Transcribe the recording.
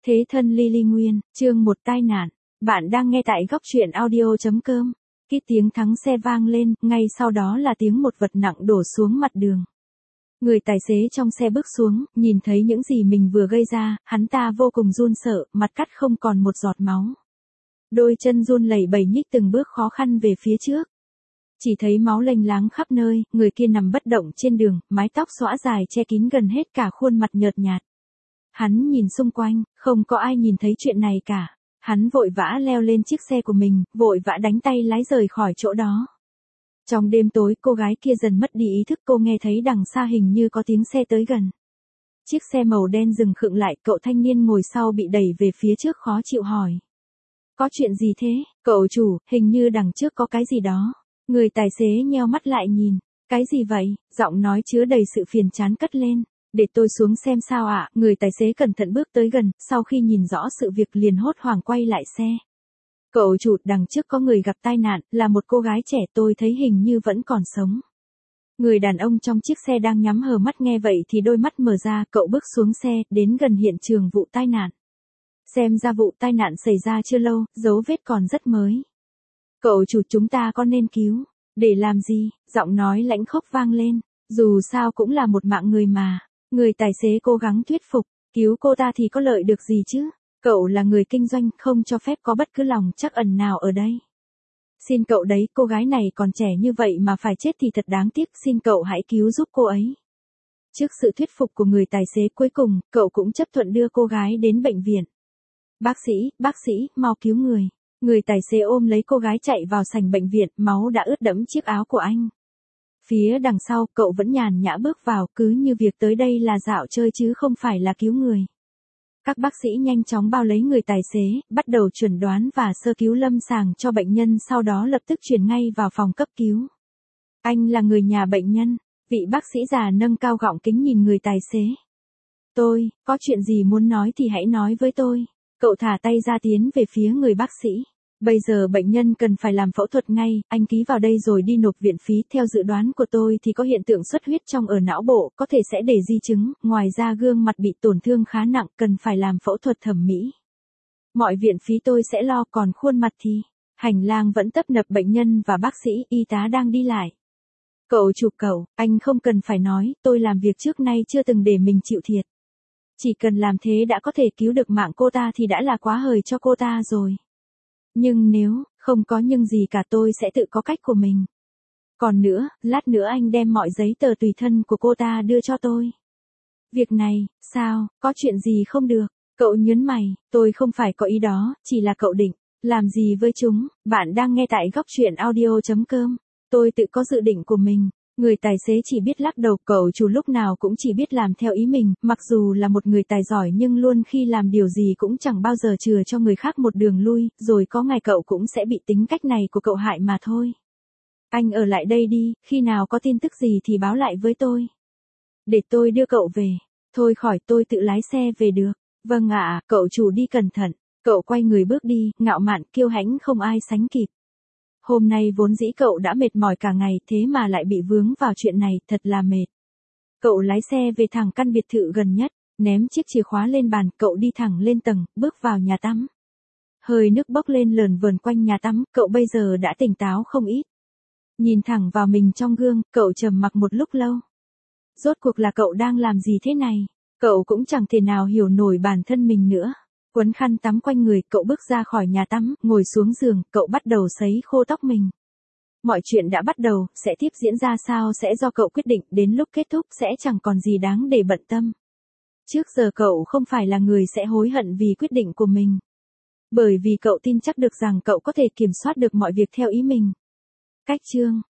Thế thân Lily Nguyên, chương 1 tai nạn. Bạn đang nghe tại góc truyện audio.com. Cái tiếng thắng xe vang lên, ngay sau đó là tiếng một vật nặng đổ xuống mặt đường. Người tài xế trong xe bước xuống, nhìn thấy những gì mình vừa gây ra, hắn ta vô cùng run sợ, mặt cắt không còn một giọt máu. Đôi chân run lẩy bẩy nhích từng bước khó khăn về phía trước. Chỉ thấy máu lênh láng khắp nơi, người kia nằm bất động trên đường, mái tóc xõa dài che kín gần hết cả khuôn mặt nhợt nhạt. Hắn nhìn xung quanh, không có ai nhìn thấy chuyện này cả. Hắn vội vã leo lên chiếc xe của mình, vội vã đánh tay lái rời khỏi chỗ đó. Trong đêm tối, cô gái kia dần mất đi ý thức, cô nghe thấy đằng xa hình như có tiếng xe tới gần. Chiếc xe màu đen dừng khựng lại, cậu thanh niên ngồi sau bị đẩy về phía trước khó chịu hỏi. Có chuyện gì thế, cậu chủ, hình như đằng trước có cái gì đó. Người tài xế nheo mắt lại nhìn. Cái gì vậy? Giọng nói chứa đầy sự phiền chán cất lên. Để tôi xuống xem sao ạ. Người tài xế cẩn thận bước tới gần, sau khi nhìn rõ sự việc liền hốt hoảng quay lại xe. Cậu chủ, đằng trước có người gặp tai nạn, là một cô gái trẻ, tôi thấy hình như vẫn còn sống. Người đàn ông trong chiếc xe đang nhắm hờ mắt nghe vậy thì đôi mắt mở ra, cậu bước xuống xe, đến gần hiện trường vụ tai nạn. Xem ra vụ tai nạn xảy ra chưa lâu, dấu vết còn rất mới. Cậu chủ, chúng ta có nên cứu? Để làm gì? Giọng nói lãnh khốc vang lên. Dù sao cũng là một mạng người mà. Người tài xế cố gắng thuyết phục. Cứu cô ta thì có lợi được gì chứ? Cậu là người kinh doanh, không cho phép có bất cứ lòng trắc ẩn nào ở đây. Xin cậu đấy, cô gái này còn trẻ như vậy mà phải chết thì thật đáng tiếc, xin cậu hãy cứu giúp cô ấy. Trước sự thuyết phục của người tài xế cuối cùng, cậu cũng chấp thuận đưa cô gái đến bệnh viện. Bác sĩ, mau cứu người. Người tài xế ôm lấy cô gái chạy vào sảnh bệnh viện, máu đã ướt đẫm chiếc áo của anh. Phía đằng sau, cậu vẫn nhàn nhã bước vào, cứ như việc tới đây là dạo chơi chứ không phải là cứu người. Các bác sĩ nhanh chóng bao lấy người tài xế, bắt đầu chẩn đoán và sơ cứu lâm sàng cho bệnh nhân, sau đó lập tức chuyển ngay vào phòng cấp cứu. Anh là người nhà bệnh nhân. Vị bác sĩ già nâng cao gọng kính nhìn người tài xế. Tôi, có chuyện gì muốn nói thì hãy nói với tôi. Cậu thả tay ra tiến về phía người bác sĩ. Bây giờ bệnh nhân cần phải làm phẫu thuật ngay, anh ký vào đây rồi đi nộp viện phí. Theo dự đoán của tôi thì có hiện tượng xuất huyết trong ở não bộ, có thể sẽ để di chứng, ngoài ra gương mặt bị tổn thương khá nặng, cần phải làm phẫu thuật thẩm mỹ. Mọi viện phí tôi sẽ lo, còn khuôn mặt thì... Hành lang vẫn tấp nập bệnh nhân và bác sĩ, y tá đang đi lại. Cậu chủ, anh không cần phải nói, tôi làm việc trước nay chưa từng để mình chịu thiệt. Chỉ cần làm thế đã có thể cứu được mạng cô ta thì đã là quá hời cho cô ta rồi. Nhưng nếu, không có nhưng gì cả, tôi sẽ tự có cách của mình. Còn nữa, lát nữa anh đem mọi giấy tờ tùy thân của cô ta đưa cho tôi. Việc này, sao, có chuyện gì không được? Cậu nhớn mày, tôi không phải có ý đó, chỉ là cậu định làm gì với chúng. Bạn đang nghe tại góc truyện audio.com. Tôi tự có dự định của mình. Người tài xế chỉ biết lắc đầu, cậu chủ lúc nào cũng chỉ biết làm theo ý mình, mặc dù là một người tài giỏi nhưng luôn khi làm điều gì cũng chẳng bao giờ chừa cho người khác một đường lui, rồi có ngày cậu cũng sẽ bị tính cách này của cậu hại mà thôi. Anh ở lại đây đi, khi nào có tin tức gì thì báo lại với tôi. Để tôi đưa cậu về. Thôi khỏi, tôi tự lái xe về được. Vâng ạ, cậu chủ đi cẩn thận. Cậu quay người bước đi, ngạo mạn, kiêu hãnh không ai sánh kịp. Hôm nay vốn dĩ cậu đã mệt mỏi cả ngày, thế mà lại bị vướng vào chuyện này, thật là mệt. Cậu lái xe về thẳng căn biệt thự gần nhất, ném chiếc chìa khóa lên bàn, cậu đi thẳng lên tầng, bước vào nhà tắm. Hơi nước bốc lên lờn vờn quanh nhà tắm, cậu bây giờ đã tỉnh táo không ít. Nhìn thẳng vào mình trong gương, cậu trầm mặc một lúc lâu. Rốt cuộc là cậu đang làm gì thế này? Cậu cũng chẳng thể nào hiểu nổi bản thân mình nữa. Quấn khăn tắm quanh người, cậu bước ra khỏi nhà tắm, ngồi xuống giường, cậu bắt đầu sấy khô tóc mình. Mọi chuyện đã bắt đầu, sẽ tiếp diễn ra sao sẽ do cậu quyết định, đến lúc kết thúc sẽ chẳng còn gì đáng để bận tâm. Trước giờ cậu không phải là người sẽ hối hận vì quyết định của mình. Bởi vì cậu tin chắc được rằng cậu có thể kiểm soát được mọi việc theo ý mình. Cách chương